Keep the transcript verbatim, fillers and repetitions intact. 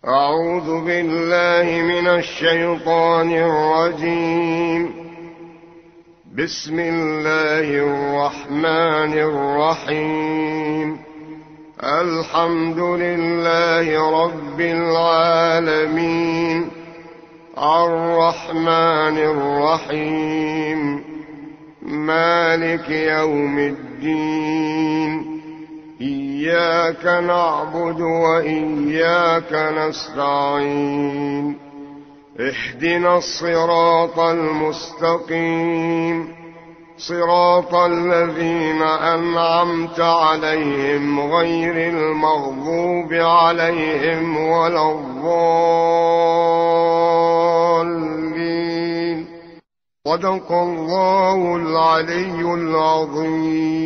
أعوذ بالله من الشيطان الرجيم. بسم الله الرحمن الرحيم. الحمد لله رب العالمين، الرحمن الرحيم، مالك يوم الدين. إياك نعبد وإياك نستعين. اهدنا الصراط المستقيم، صراط الذين أنعمت عليهم غير المغضوب عليهم ولا الضالين. صدق الله العلي العظيم.